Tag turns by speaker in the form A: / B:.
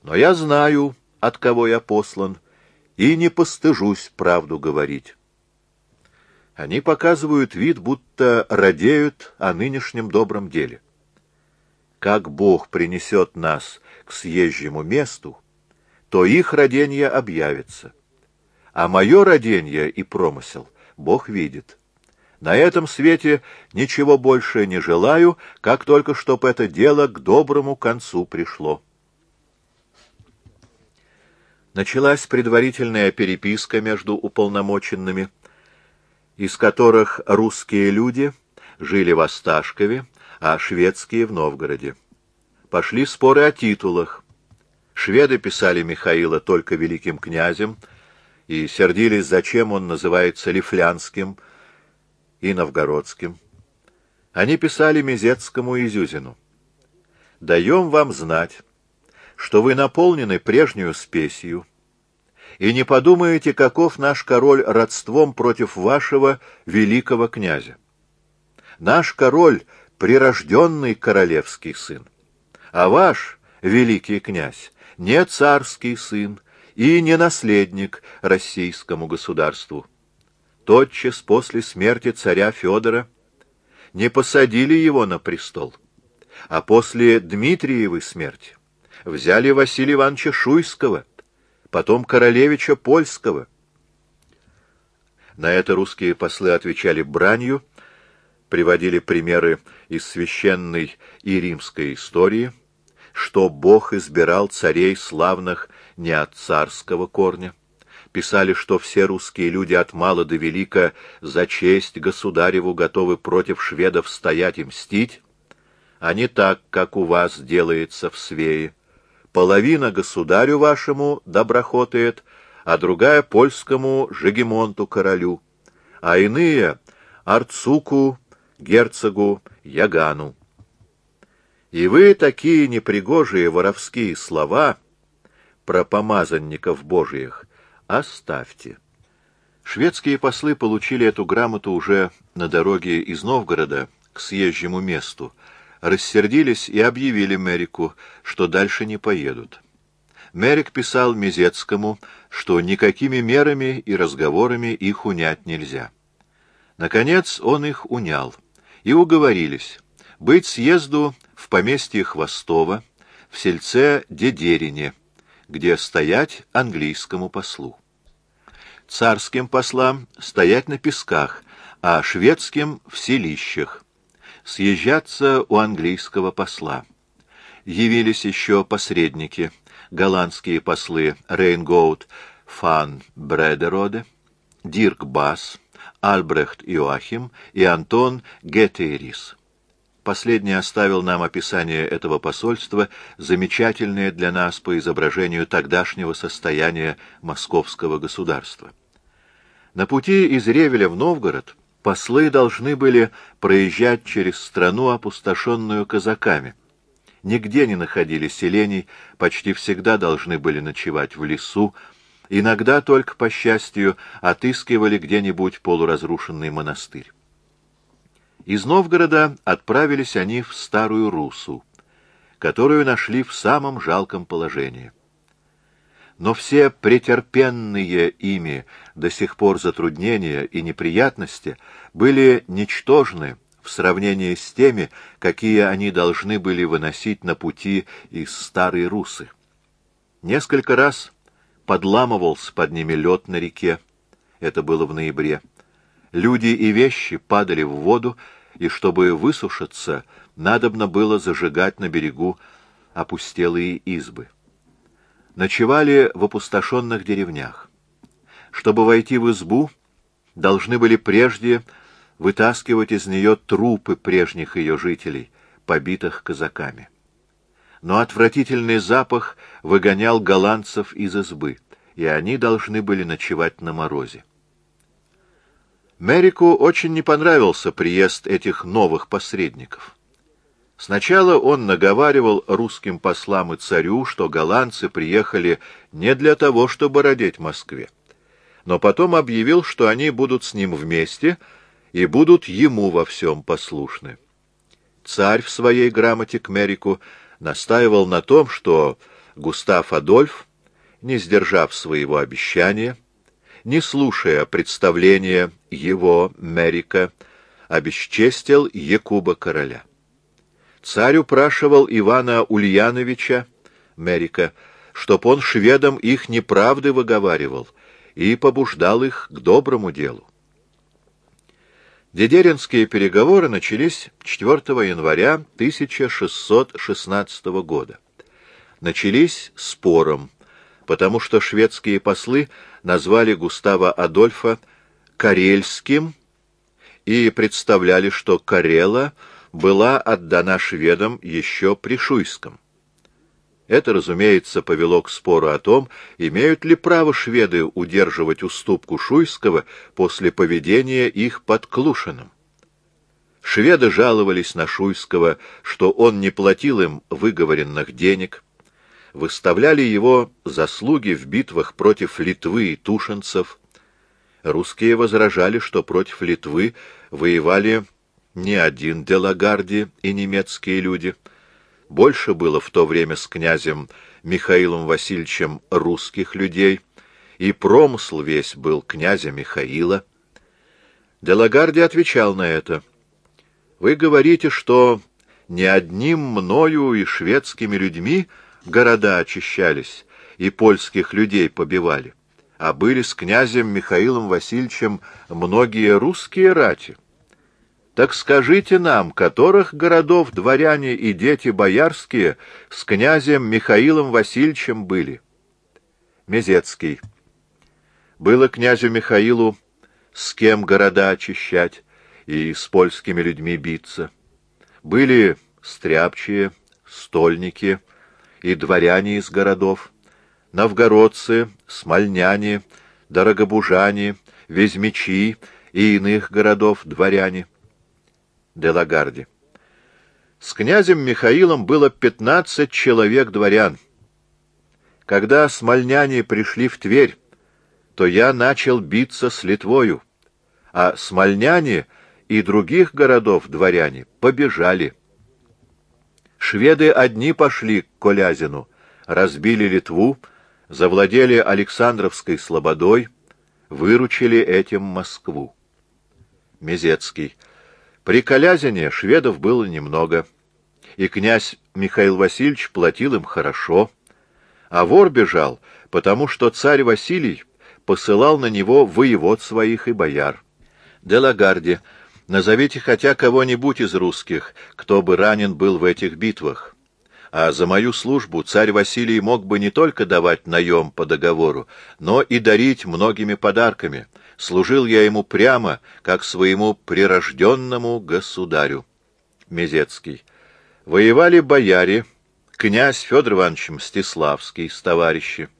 A: Но я знаю, от кого я послан, и не постыжусь правду говорить. Они показывают вид, будто радеют о нынешнем добром деле. Как Бог принесет нас к съезжему месту, то их раденье объявится. А мое раденье и промысел Бог видит. На этом свете ничего больше не желаю, как только чтоб это дело к доброму концу пришло. Началась предварительная переписка между уполномоченными, из которых русские люди жили в Осташкове, а шведские — в Новгороде. Пошли споры о титулах. Шведы писали Михаила только великим князем и сердились, зачем он называется Лифлянским и Новгородским. Они писали Мезецкому и Зюзину: «Даем вам знать, что вы наполнены прежнюю спесью, и не подумаете, каков наш король родством против вашего великого князя. Наш король — прирожденный королевский сын, а ваш великий князь не царский сын и не наследник российскому государству. Тотчас после смерти царя Федора не посадили его на престол, а после Дмитриевой смерти взяли Василия Ивановича Шуйского, потом королевича Польского». На это русские послы отвечали бранью, приводили примеры из священной и римской истории, что Бог избирал царей славных не от царского корня, писали, что все русские люди от мала до велика за честь государеву готовы против шведов стоять и мстить, а не так, как у вас делается в Свее. Половина государю вашему доброхотает, а другая польскому Жегемонту королю, а иные Арцуку, герцогу Ягану. И вы такие непригожие воровские слова про помазанников божиих оставьте». Шведские послы получили эту грамоту уже на дороге из Новгорода к съезжему месту, рассердились и объявили Мерику, что дальше не поедут. Мерик писал Мезецкому, что никакими мерами и разговорами их унять нельзя. Наконец он их унял, и уговорились быть съезду в поместье Хвостова, в сельце Дедерине, где стоять английскому послу. Царским послам стоять на Песках, а шведским — в селищах. Съезжаться у английского посла. Явились еще посредники, голландские послы Рейнгоут фан Бредероде, Дирк Бас, Альбрехт Иоахим и Антон Гетейрис. Последний оставил нам описание этого посольства, замечательное для нас по изображению тогдашнего состояния московского государства. На пути из Ревеля в Новгород послы должны были проезжать через страну, опустошенную казаками. Нигде не находили селений, почти всегда должны были ночевать в лесу, иногда только, по счастью, отыскивали где-нибудь полуразрушенный монастырь. Из Новгорода отправились они в Старую Руссу, которую нашли в самом жалком положении. Но все претерпенные ими до сих пор затруднения и неприятности были ничтожны в сравнении с теми, какие они должны были выносить на пути из Старой Руссы. Несколько раз подламывался под ними лед на реке, это было в ноябре. Люди и вещи падали в воду, и чтобы высушиться, надобно было зажигать на берегу опустелые избы. Ночевали в опустошенных деревнях. Чтобы войти в избу, должны были прежде вытаскивать из нее трупы прежних ее жителей, побитых казаками. Но отвратительный запах выгонял голландцев из избы, и они должны были ночевать на морозе. Мерику очень не понравился приезд этих новых посредников. Сначала он наговаривал русским послам и царю, что голландцы приехали не для того, чтобы родить Москве, но потом объявил, что они будут с ним вместе и будут ему во всем послушны. Царь в своей грамоте к Мерику настаивал на том, что Густав Адольф, не сдержав своего обещания, не слушая представления его, Мерика, обесчестил Якуба короля. Царь упрашивал Ивана Ульяновича, Мерика, чтоб он шведам их неправды выговаривал и побуждал их к доброму делу. Дедеринские переговоры начались 4 января 1616 года. Начались спором, потому что шведские послы назвали Густава Адольфа Карельским и представляли, что Карела была отдана шведам еще при Шуйском. Это, разумеется, повело к спору о том, имеют ли право шведы удерживать уступку Шуйского после поведения их под Клушиным. Шведы жаловались на Шуйского, что он не платил им выговоренных денег, выставляли его заслуги в битвах против Литвы и тушинцев. Русские возражали, что против Литвы воевали не один де Лагарди и немецкие люди. Больше было в то время с князем Михаилом Васильевичем русских людей, и промысл весь был князя Михаила. Де Лагарди отвечал на это: «Вы говорите, что не одним мною и шведскими людьми города очищались и польских людей побивали, а были с князем Михаилом Васильевичем многие русские рати. Так скажите нам, которых городов дворяне и дети боярские с князем Михаилом Васильевичем были?» Мезецкий. Было князю Михаилу с кем города очищать и с польскими людьми биться. Были стряпчие, стольники и дворяне из городов, новгородцы, смольняне, дорогобужане, везьмичи и иных городов дворяне. Де Лагарди. С князем Михаилом было 15 человек дворян. Когда смольняне пришли в Тверь, то я начал биться с Литвою, а смольняне и других городов дворяне побежали. Шведы одни пошли к Колязину, разбили Литву, завладели Александровской слободой, выручили этим Москву. Мезецкий. При Колязине шведов было немного, и князь Михаил Васильевич платил им хорошо, а вор бежал, потому что царь Василий посылал на него воевод своих и бояр. Де Лагарди. Назовите хотя кого-нибудь из русских, кто бы ранен был в этих битвах. А за мою службу царь Василий мог бы не только давать наем по договору, но и дарить многими подарками. Служил я ему прямо, как своему прирожденному государю. Мезецкий. Воевали бояре, князь Федор Иванович Мстиславский с товарищи.